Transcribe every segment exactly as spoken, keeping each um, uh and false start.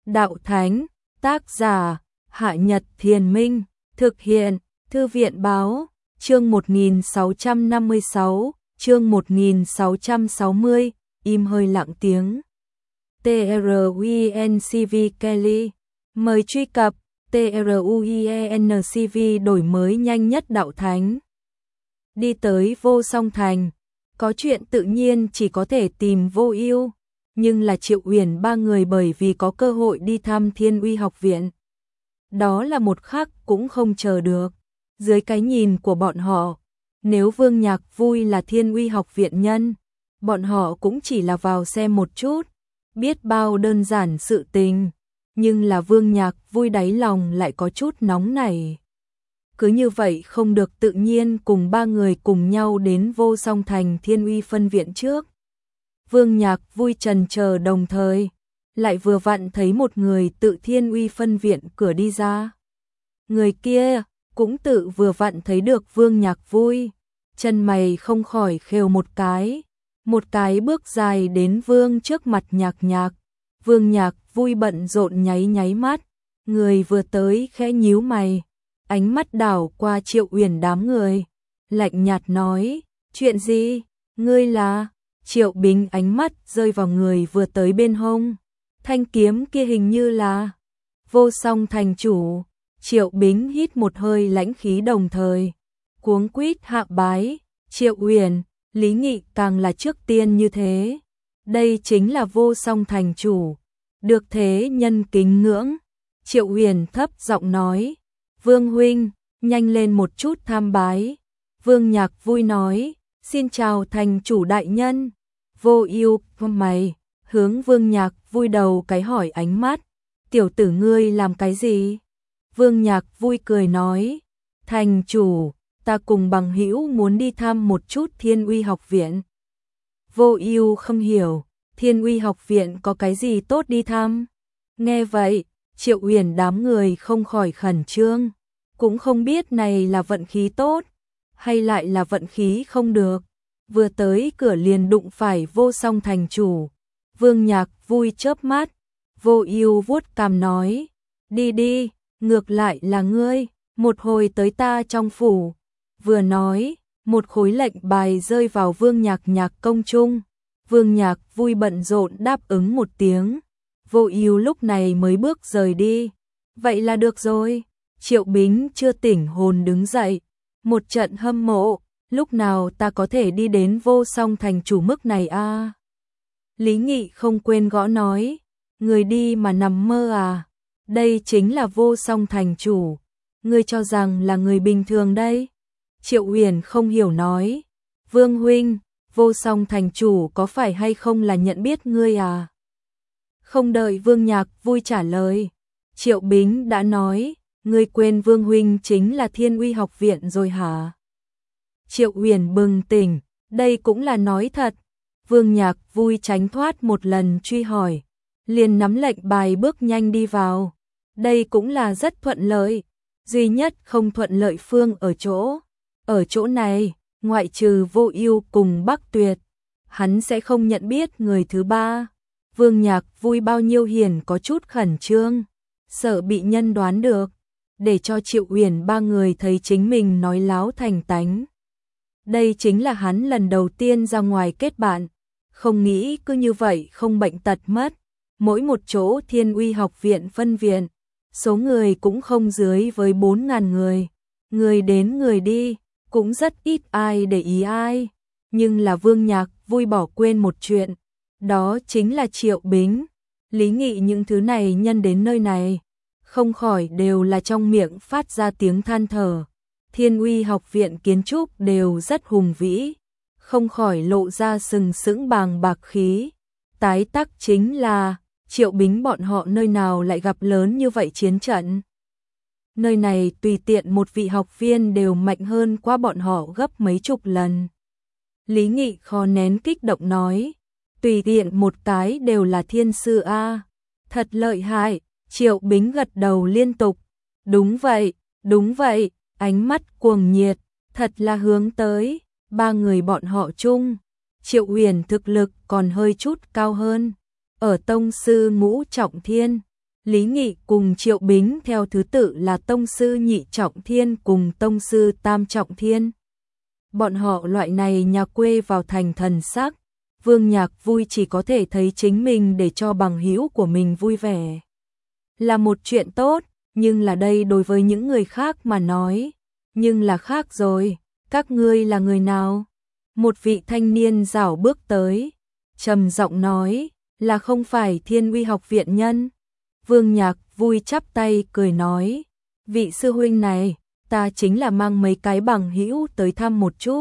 Đạo Thánh, tác giả, Hạ Nhật Thiền Minh, thực hiện, Thư viện Báo, chương một nghìn sáu trăm năm mươi sáu, chương một nghìn sáu trăm sáu mươi, im hơi lặng tiếng. truencv Kelly, mời truy cập, truencv đổi mới nhanh nhất Đạo Thánh. Đi tới Vô Song Thành, có chuyện tự nhiên chỉ có thể tìm Vô Ưu, nhưng là Triệu Uyển ba người bởi vì có cơ hội đi thăm Thiên Uy học viện. Đó là một khắc cũng không chờ được. Dưới cái nhìn của bọn họ, nếu Vương Nhạc Vui là Thiên Uy học viện nhân, bọn họ cũng chỉ là vào xem một chút, biết bao đơn giản sự tình, nhưng là Vương Nhạc Vui đáy lòng lại có chút nóng nảy. Cứ như vậy không được tự nhiên cùng ba người cùng nhau đến Vô Song Thành Thiên Uy phân viện trước. Vương Nhạc Vui trần chờ đồng thời, lại vừa vặn thấy một người tự Thiên Uy phân viện cửa đi ra. Người kia cũng tự vừa vặn thấy được Vương Nhạc Vui, chân mày không khỏi khều một cái, một cái bước dài đến Vương trước mặt Nhạc Nhạc. Vương Nhạc Vui bận rộn nháy nháy mắt, người vừa tới khẽ nhíu mày, ánh mắt đảo qua Triệu Uyển đám người, lạnh nhạt nói, chuyện gì, ngươi là... Triệu Bính ánh mắt rơi vào người vừa tới bên hông, thanh kiếm kia hình như là Vô Song thành chủ. Triệu Bính hít một hơi lãnh khí đồng thời, cuống quýt hạ bái, Triệu Uyển, Lý Nghị càng là trước tiên như thế. Đây chính là Vô Song thành chủ, được thế nhân kính ngưỡng. Triệu Uyển thấp giọng nói, Vương huynh, nhanh lên một chút tham bái. Vương Nhạc Vui nói, xin chào thành chủ đại nhân. Vô Ưu mày, hướng Vương Nhạc Vui đầu cái hỏi ánh mắt, tiểu tử ngươi làm cái gì? Vương Nhạc Vui cười nói, thành chủ, ta cùng bằng hữu muốn đi thăm một chút Thiên Uy học viện. Vô Ưu không hiểu, Thiên Uy học viện có cái gì tốt đi thăm? Nghe vậy, Triệu Uyển đám người không khỏi khẩn trương, cũng không biết này là vận khí tốt, hay lại là vận khí không được. Vừa tới cửa liền đụng phải Vô Song thành chủ. Vương Nhạc Vui chớp mắt, Vô Ưu vuốt cằm nói, đi đi, ngược lại là ngươi, một hồi tới ta trong phủ. Vừa nói, một khối lệnh bài rơi vào Vương Nhạc Nhạc công trung. Vương Nhạc Vui bận rộn đáp ứng một tiếng. Vô Ưu lúc này mới bước rời đi. Vậy là được rồi. Triệu Bính chưa tỉnh hồn đứng dậy, một trận hâm mộ. Lúc nào ta có thể đi đến Vô Song thành chủ mức này a? À? Lý Nghị không quên gõ nói, người đi mà nằm mơ à? Đây chính là Vô Song thành chủ, ngươi cho rằng là người bình thường đây? Triệu Uyển không hiểu nói, Vương huynh, Vô Song thành chủ có phải hay không là nhận biết ngươi à? Không đợi Vương Nhạc Vui trả lời, Triệu Bính đã nói, ngươi quên Vương huynh chính là Thiên Uy học viện rồi hả? Triệu Uyển bừng tỉnh, đây cũng là nói thật. Vương Nhạc Vui tránh thoát một lần truy hỏi, liền nắm lệnh bài bước nhanh đi vào. Đây cũng là rất thuận lợi, duy nhất không thuận lợi phương ở chỗ. Ở chỗ này, ngoại trừ Vô Ưu cùng Bắc Tuyệt, hắn sẽ không nhận biết người thứ ba. Vương Nhạc Vui bao nhiêu hiền có chút khẩn trương, sợ bị nhân đoán được, để cho Triệu Uyển ba người thấy chính mình nói láo thành tánh. Đây chính là hắn lần đầu tiên ra ngoài kết bạn, không nghĩ cứ như vậy không bệnh tật mất. Mỗi một chỗ Thiên Uy học viện phân viện, số người cũng không dưới với bốn ngàn người. Người đến người đi, cũng rất ít ai để ý ai. Nhưng là Vương Nhạc Vui bỏ quên một chuyện, đó chính là Triệu Bính. Lý Nghị những thứ này nhân đến nơi này, không khỏi đều là trong miệng phát ra tiếng than thở. Thiên Uy học viện kiến trúc đều rất hùng vĩ, không khỏi lộ ra sừng sững bàng bạc khí. Tái tắc chính là, Triệu Bính bọn họ nơi nào lại gặp lớn như vậy chiến trận. Nơi này tùy tiện một vị học viên đều mạnh hơn qua bọn họ gấp mấy chục lần. Lý Nghị khó nén kích động nói, tùy tiện một cái đều là thiên sư a, thật lợi hại. Triệu Bính gật đầu liên tục, đúng vậy, đúng vậy. Ánh mắt cuồng nhiệt, thật là hướng tới, ba người bọn họ chung. Triệu Uyển thực lực còn hơi chút cao hơn, ở tông sư ngũ trọng thiên, Lý Nghị cùng Triệu Bính theo thứ tự là tông sư nhị trọng thiên cùng tông sư tam trọng thiên. Bọn họ loại này nhà quê vào thành thần sắc, Vương Nhạc vui chỉ có thể thấy chính mình để cho bằng hữu của mình vui vẻ. Là một chuyện tốt, nhưng là đây đối với những người khác mà nói, nhưng là khác rồi, các ngươi là người nào? Một vị thanh niên rảo bước tới, trầm giọng nói, là không phải Thiên Uy học viện nhân. Vương Nhạc vui chắp tay cười nói, vị sư huynh này, ta chính là mang mấy cái bằng hữu tới thăm một chút.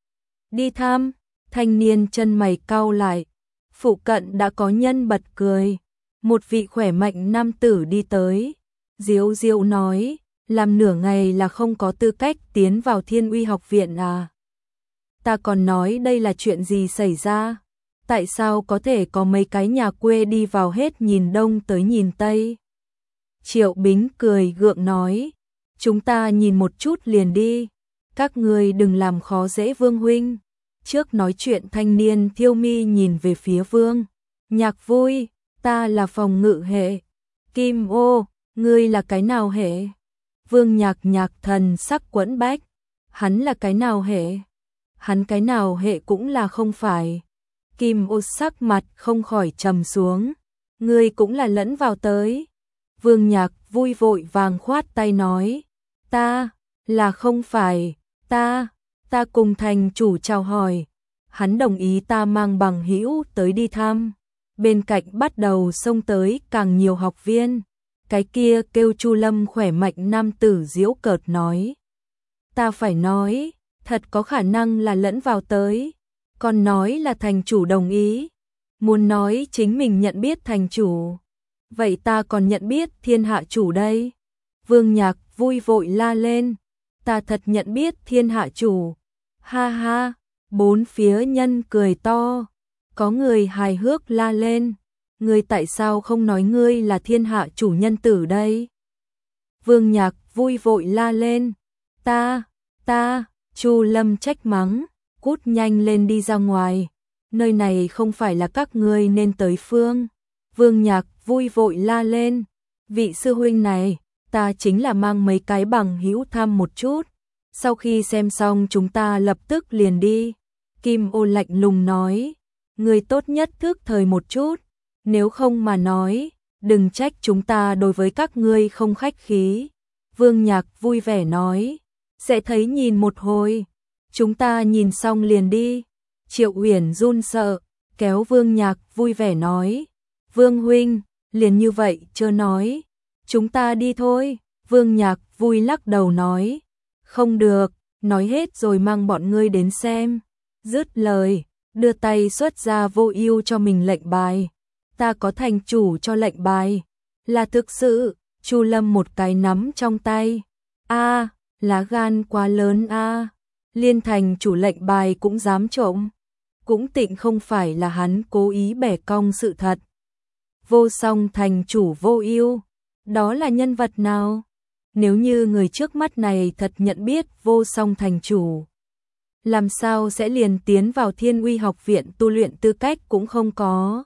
Đi thăm, thanh niên chân mày cau lại, phụ cận đã có nhân bật cười, một vị khỏe mạnh nam tử đi tới, diếu diếu nói, làm nửa ngày là không có tư cách tiến vào Thiên Uy học viện à. Ta còn nói đây là chuyện gì xảy ra, tại sao có thể có mấy cái nhà quê đi vào hết nhìn đông tới nhìn tây. Triệu Bính cười gượng nói, chúng ta nhìn một chút liền đi, các ngươi đừng làm khó dễ Vương huynh. Trước nói chuyện thanh niên Thiêu Mi nhìn về phía Vương Nhạc vui, ta là phòng ngự hệ. Kim ô, ngươi là cái nào hệ? Vương Nhạc Nhạc thần sắc quẫn bách, hắn là cái nào hệ? Hắn cái nào hệ cũng là không phải. Kim ô sắc mặt không khỏi trầm xuống, ngươi cũng là lẫn vào tới. Vương Nhạc vui vội vàng khoát tay nói, ta là không phải, ta, ta cùng thành chủ chào hỏi, hắn đồng ý ta mang bằng hữu tới đi thăm. Bên cạnh bắt đầu xông tới càng nhiều học viên, cái kia kêu Chu Lâm khỏe mạnh nam tử giễu cợt nói, ta phải nói, thật có khả năng là lẫn vào tới, còn nói là thành chủ đồng ý, muốn nói chính mình nhận biết thành chủ, vậy ta còn nhận biết thiên hạ chủ đây. Vương Nhạc vui vội la lên, ta thật nhận biết thiên hạ chủ, ha ha, bốn phía nhân cười to, có người hài hước la lên, ngươi tại sao không nói ngươi là thiên hạ chủ nhân tử đây? Vương Nhạc vui vội la lên, ta, ta, Chu Lâm trách mắng, cút nhanh lên đi ra ngoài, nơi này không phải là các ngươi nên tới phương. Vương Nhạc vui vội la lên, vị sư huynh này, ta chính là mang mấy cái bằng hữu thăm một chút, sau khi xem xong chúng ta lập tức liền đi. Kim ô lạnh lùng nói, ngươi tốt nhất thức thời một chút, nếu không mà nói, đừng trách chúng ta đối với các ngươi không khách khí. Vương Nhạc vui vẻ nói, sẽ thấy nhìn một hồi, chúng ta nhìn xong liền đi. Triệu Uyển run sợ, kéo Vương Nhạc vui vẻ nói, Vương huynh, liền như vậy chớ nói, chúng ta đi thôi. Vương Nhạc vui lắc đầu nói, không được, nói hết rồi mang bọn ngươi đến xem. Dứt lời, đưa tay xuất ra Vô Ưu cho mình lệnh bài, ta có thành chủ cho lệnh bài, là thực sự. Chu Lâm một cái nắm trong tay, a, lá gan quá lớn a, liên thành chủ lệnh bài cũng dám trộm, cũng tịnh không phải là hắn cố ý bẻ cong sự thật. Vô Song thành chủ Vô Ưu, đó là nhân vật nào? Nếu như người trước mắt này thật nhận biết Vô Song thành chủ, làm sao sẽ liền tiến vào Thiên Uy học viện tu luyện tư cách cũng không có.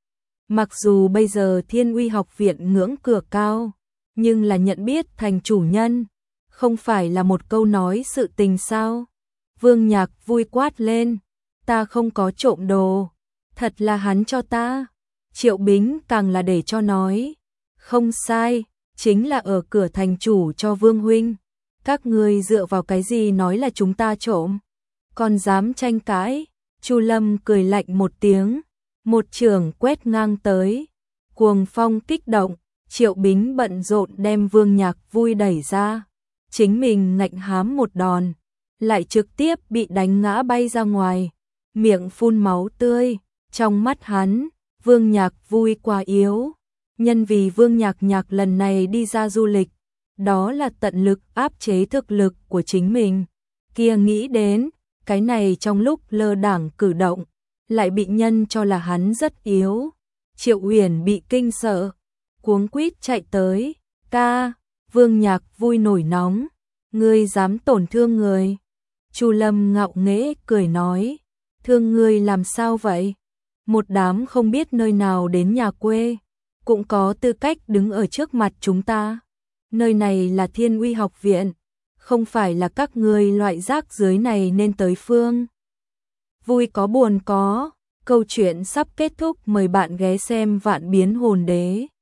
Mặc dù bây giờ Thiên Uy học viện ngưỡng cửa cao, nhưng là nhận biết thành chủ nhân, không phải là một câu nói sự tình sao? Vương Nhạc vui quát lên, ta không có trộm đồ, thật là hắn cho ta. Triệu Bính càng là để cho nói, không sai, chính là ở cửa thành chủ cho Vương huynh, các ngươi dựa vào cái gì nói là chúng ta trộm, còn dám tranh cãi. Chu Lâm cười lạnh một tiếng, một chưởng quét ngang tới, cuồng phong kích động, Triệu Bính bận rộn đem Vương Nhạc vui đẩy ra, chính mình ngạnh hám một đòn, lại trực tiếp bị đánh ngã bay ra ngoài, miệng phun máu tươi. Trong mắt hắn, Vương Nhạc vui quá yếu, nhân vì Vương Nhạc Nhạc lần này đi ra du lịch, đó là tận lực áp chế thực lực của chính mình, kia nghĩ đến, cái này trong lúc lơ đãng cử động, lại bị nhân cho là hắn rất yếu. Triệu Uyển bị kinh sợ, cuống quýt chạy tới, ca. Vương Nhạc vui nổi nóng, ngươi dám tổn thương người. Chu Lâm ngạo nghễ cười nói, thương ngươi làm sao vậy? Một đám không biết nơi nào đến nhà quê, cũng có tư cách đứng ở trước mặt chúng ta. Nơi này là Thiên Uy học viện, không phải là các ngươi loại rác dưới này nên tới phương. Vui có buồn có, câu chuyện sắp kết thúc, mời bạn ghé xem Vạn Biến Hồn Đế.